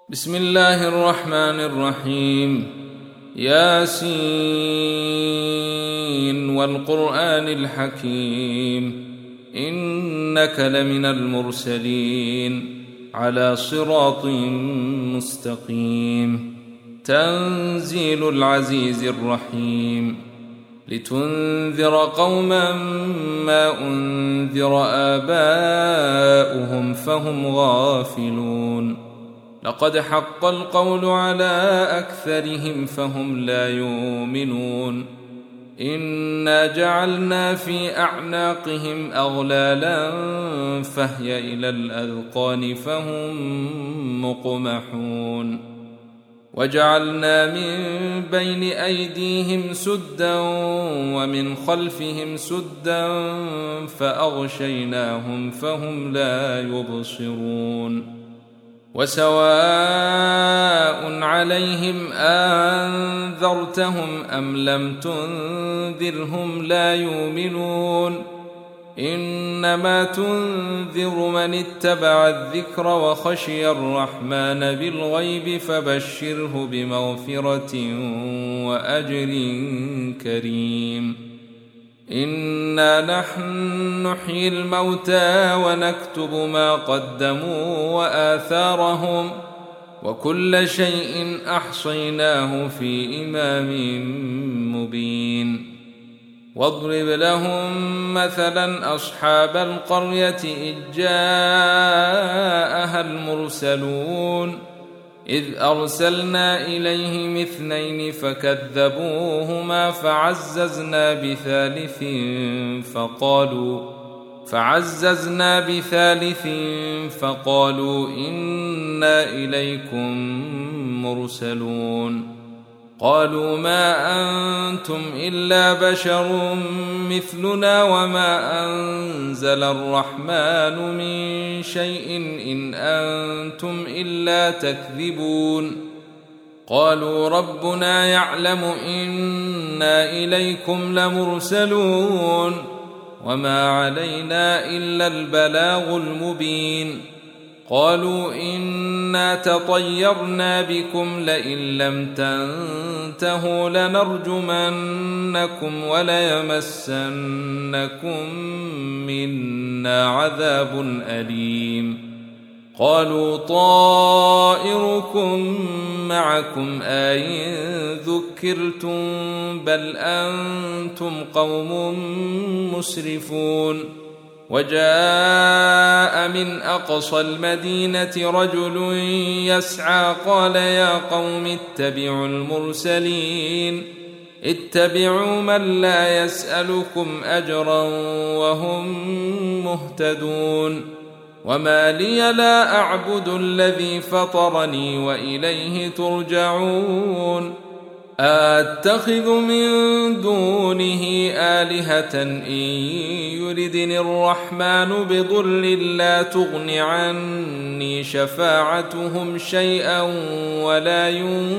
بسم الله الرحمن الرحيم. ياسين والقرآن الحكيم إنك لمن المرسلين على صراط مستقيم. تنزيل العزيز الرحيم لتنذر قوما ما أنذر آباؤهم فهم غافلون. لقد حق القول على أكثرهم فهم لا يؤمنون. إنا جعلنا في أعناقهم أغلالا فهي إلى الأذقان فهم مقمحون. وجعلنا من بين أيديهم سدا ومن خلفهم سدا فأغشيناهم فهم لا يبصرون. وسواء عليهم أنذرتهم أم لم تنذرهم لا يؤمنون. إنما تنذر من اتبع الذكر وخشي الرحمن بالغيب فبشره بمغفرة وأجر كريم. إنا نحن نحيي الموتى ونكتب ما قدموا وآثارهم وكل شيء أحصيناه في إمام مبين. واضرب لهم مثلا أصحاب القرية إذ جاءها المرسلون إذ أرسلنا إليهم اثنين فكذبوهما فعززنا بثالث فقالوا إنا إليكم مرسلون. قالوا ما أنتم إلا بشر مثلنا وما أنزل الرحمن من شيء إن أنتم إلا تكذبون. قالوا ربنا يعلم إنا إليكم لمرسلون وما علينا إلا البلاغ المبين. قالوا إنا تطيرنا بكم لئن لم تنتهوا لنرجمنكم وليمسنكم منا عذاب أليم. قالوا طائركم معكم أئن ذكرتم بل أنتم قوم مسرفون. وجاء من أقصى المدينة رجل يسعى قال يا قوم اتبعوا المرسلين اتبعوا من لا يسألكم أجرا وهم مهتدون. وما لي لا أعبد الذي فطرني وإليه ترجعون. أتخذ من دونه آلهة إن يردني الرحمن بضر لا تغن عني شفاعتهم شيئا ولا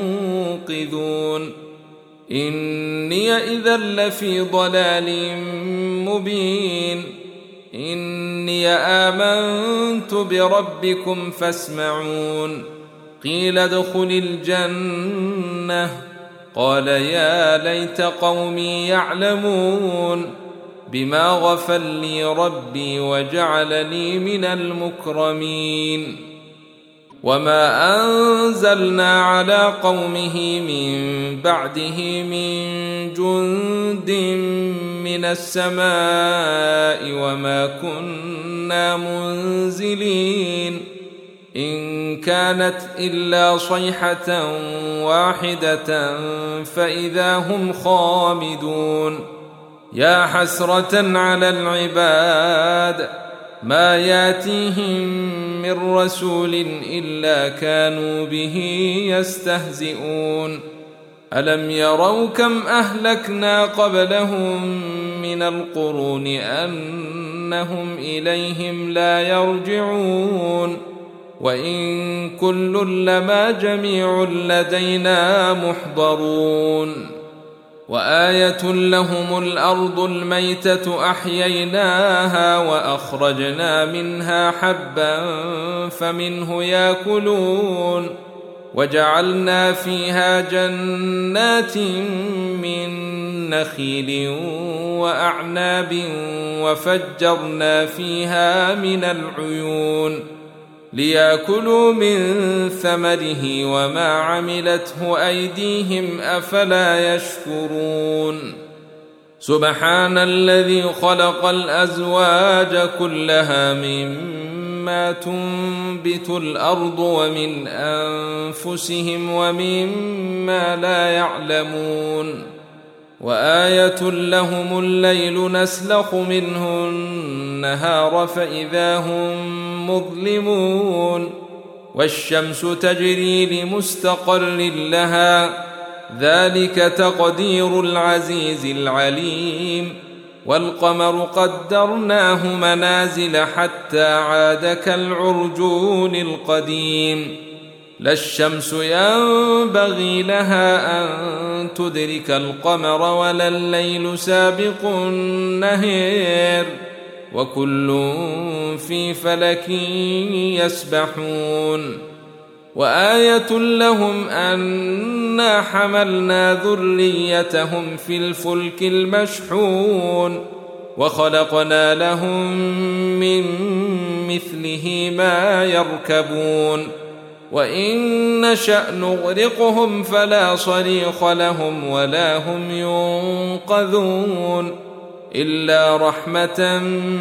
ينقذون. إني إذا لفي ضلال مبين. إني آمنت بربكم فاسمعون. قيل ادخل الجنة قال يا ليت قومي يعلمون بما غفر لي ربي وجعلني من المكرمين. وما أنزلنا على قومه من بعده من جند من السماء وما كنا منزلين. إن كانت إلا صيحة واحدة فإذا هم خامدون. يا حسرة على العباد ما ياتيهم من رسول إلا كانوا به يستهزئون. ألم يروا كم أهلكنا قبلهم من القرون أنهم إليهم لا يرجعون. وإن كل لما جميع لدينا محضرون. وآية لهم الأرض الميتة أحييناها وأخرجنا منها حبا فمنه يأكلون وجعلنا فيها جنات من نخيل وأعناب وفجرنا فيها من العيون ليأكلوا من ثمره وما عملته أيديهم أفلا يشكرون سبحان الذي خلق الأزواج كلها مما تنبت الأرض ومن أنفسهم ومما لا يعلمون وآية لهم الليل نسلخ منه النهار فإذا هم مظلمون والشمس تجري لمستقر لها ذلك تقدير العزيز العليم والقمر قدرناه منازل حتى عاد كالعرجون القديم لا الشمس ينبغي لها أن تدرك القمر ولا الليل سابق النهار وكل في فلك يسبحون وآية لهم أنا حملنا ذريتهم في الفلك المشحون وخلقنا لهم من مثله ما يركبون وإن نشأ نغرقهم فلا صريخ لهم ولا هم ينقذون إلا رحمة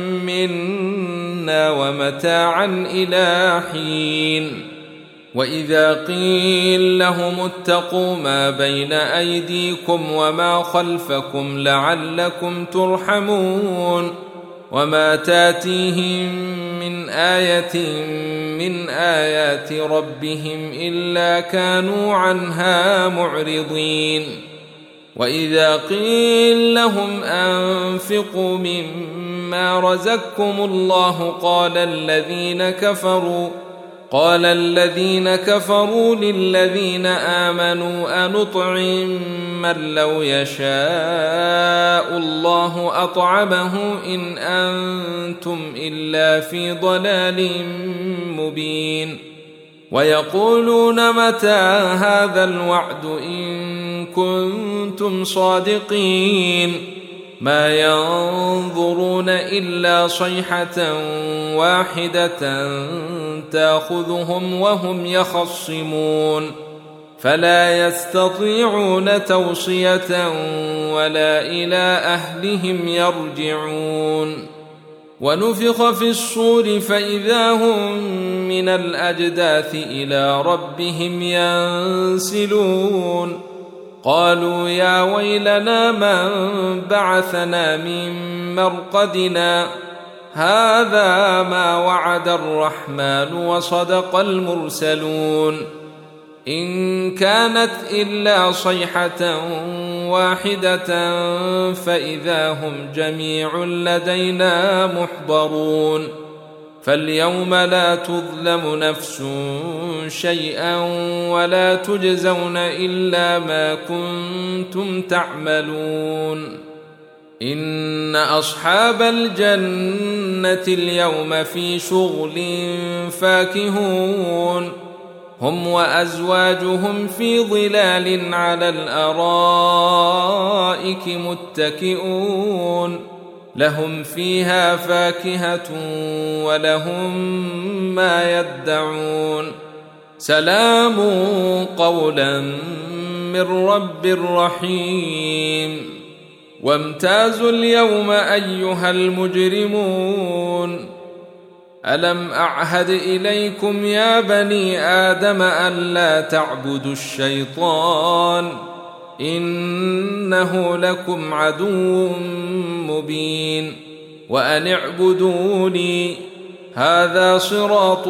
منا ومتاعا إلى حين وإذا قيل لهم اتقوا ما بين أيديكم وما خلفكم لعلكم ترحمون وما تاتيهم من آية من آيات ربهم إلا كانوا عنها معرضين وإذا قيل لهم أنفقوا مما رزقكم الله قال الذين كفروا للذين آمنوا أنطعم من لو يشاء الله أطعمه إن أنتم إلا في ضلال مبين ويقولون متى هذا الوعد إن كنتم صادقين ما ينظرون إلا صيحة واحدة تأخذهم وهم يخصمون فلا يستطيعون توصية ولا إلى أهلهم يرجعون ونفخ في الصور فإذا هم من الأجداث إلى ربهم ينسلون قالوا يا ويلنا من بعثنا من مرقدنا هذا ما وعد الرحمن وصدق المرسلون إن كانت إلا صيحة واحدة فإذا هم جميع لدينا محضرون فاليوم لا تظلم نفس شيئا ولا تجزون إلا ما كنتم تعملون إن أصحاب الجنة اليوم في شغل فاكهون هم وأزواجهم في ظلال على الأرائك متكئون لهم فيها فاكهة ولهم ما يدعون سلام قولا من رب رحيم وامتازوا اليوم أيها المجرمون ألم أعهد إليكم يا بني آدم ألا تعبدوا الشيطان إنه لكم عدو مبين وأن اعبدوني هذا صراط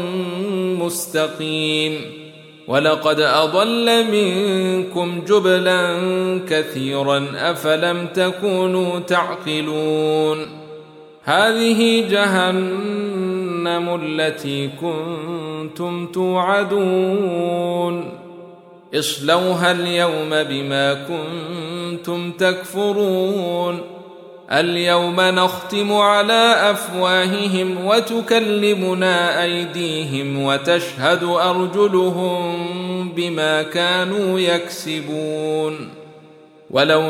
مستقيم ولقد أضل منكم جبلا كثيرا أفلم تكونوا تعقلون هذه جهنم التي كنتم توعدون اصلوها اليوم بما كنتم تكفرون اليوم نختم على أفواههم وتكلمنا أيديهم وتشهد أرجلهم بما كانوا يكسبون ولو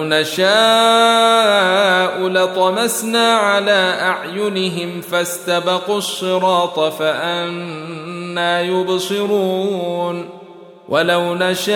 نشاء لطمسنا على أعينهم فاستبقوا الصراط فأنى يبصرون ولو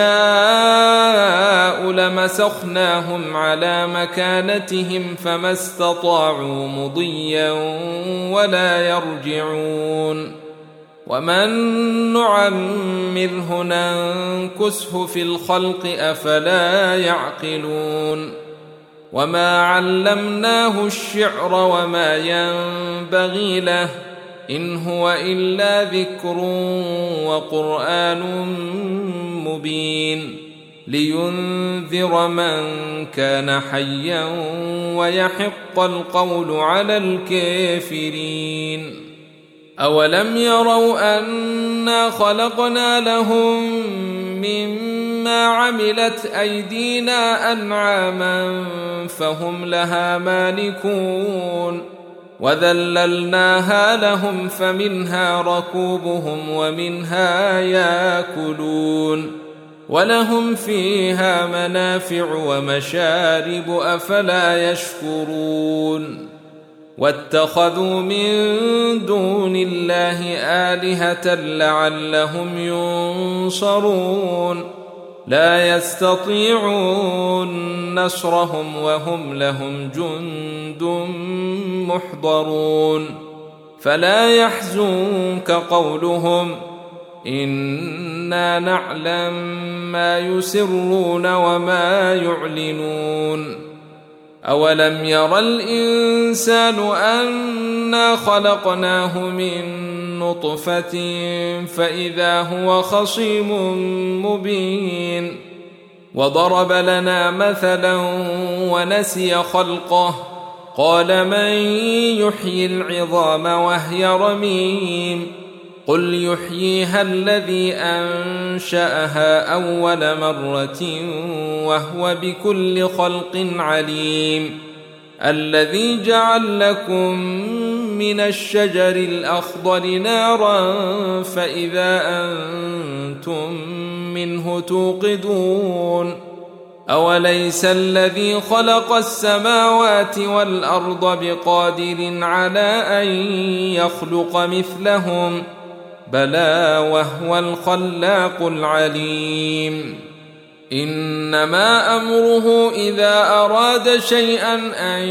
نشاء لمسخناهم على مكانتهم فما استطاعوا مضيا ولا يرجعون ومن نعمره ننكسه في الخلق أفلا يعقلون وما علمناه الشعر وما ينبغي له إن هو إلا ذكر وقرآن مبين لينذر من كان حيا ويحق القول على الكافرين أولم يروا أنا خلقنا لهم مما عملت أيدينا أنعاما فهم لها مالكون وذللناها لهم فمنها ركوبهم ومنها ياكلون ولهم فيها منافع ومشارب أفلا يشكرون واتخذوا من دون الله آلهة لعلهم ينصرون لا يستطيعون نصرهم وهم لهم جند محضرون فلا يحزنك قولهم إنا نعلم ما يسرون وما يعلنون أولم ير الإنسان أنا خلقناه من نطفة فإذا هو خصيم مبين وضرب لنا مثلا ونسي خلقه قال من يحيي العظام وهي رميم قل يحييها الذي أنشأها أول مرة وهو بكل خلق عليم الذي جعل لكم من الشجر الأخضر نارا فإذا أنتم منه توقدون أوليس الذي خلق السماوات والأرض بقادر على أن يخلق مثلهم بلى وهو الخلاق العليم إنما أمره إذا أراد شيئا أن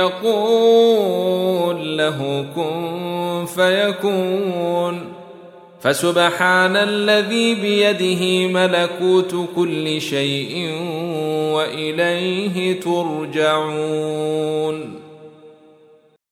يقول له كن فيكون فسبحان الذي بيده ملكوت كل شيء وإليه ترجعون